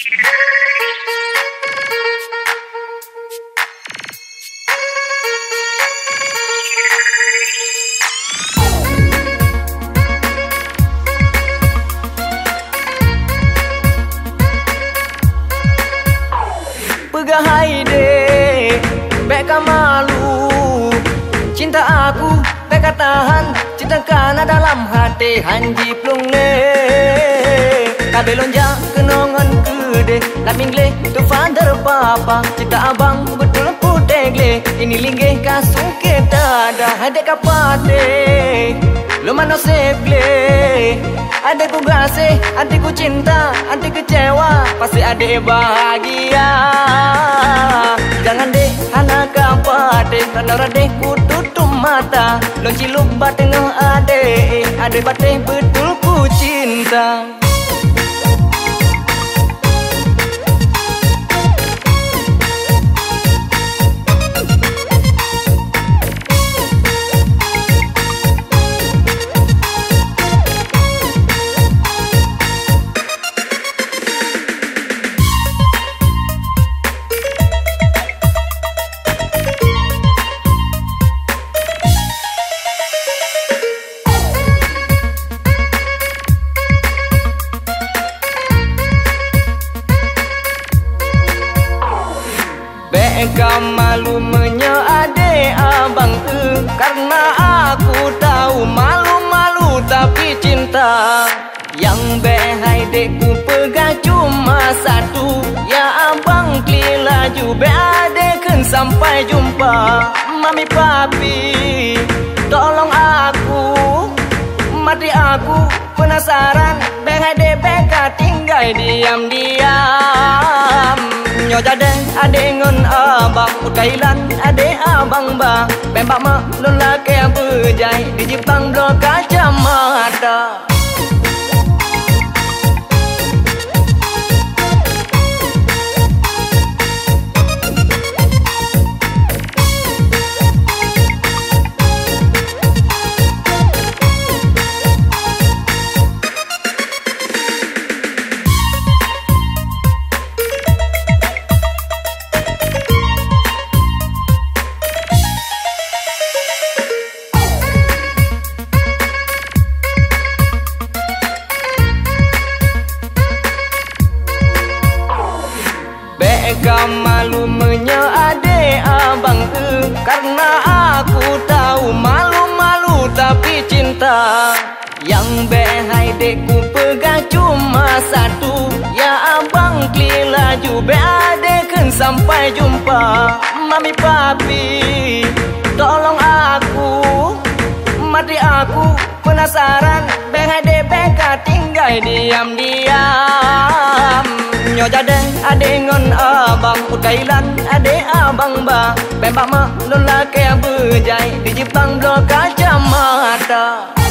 Hai dek, beka malu. Cinta aku beka tahan, cinta kana dalam hati hanji plung le. Kabe lonja kenongan gede, laping le tu father papa. Cinta abang betul putih le, ini linggih kasung kita dah hadek kapate. Lu mana seble, adekku gasih, adekku cinta, adek kecewa, pasti adek bahagia. Jangan deh anak kapate, karena adekku tutup mata. Lonci lupa tengah adek bate betul ku cinta. Beka malu menyeade abang karena aku tahu malu-malu tapi cinta. Yang behai dekku pegang cuma satu, ya abang kli laju beadeken sampai jumpa. Mami papi tolong aku, mati aku penasaran. Behai de beka tinggal diam-diam. Nyo jade ade ngon abang Udailan ade abang ba Bembak mak lon laki bejai di Jepang blok kacamata. Beka malu menyeade abang karena aku tahu malu-malu tapi cinta. Yang behai dekku pegang cuma satu, ya abang kli laju beadeken sampai jumpa. Mami papi tolong aku, mati aku penasaran. Behai de beka tinggal diam-diam. Nyo jade ade ngon abang Udailan ade abang ba Bembak mak lon laki bejai di Jepang blok kacamata.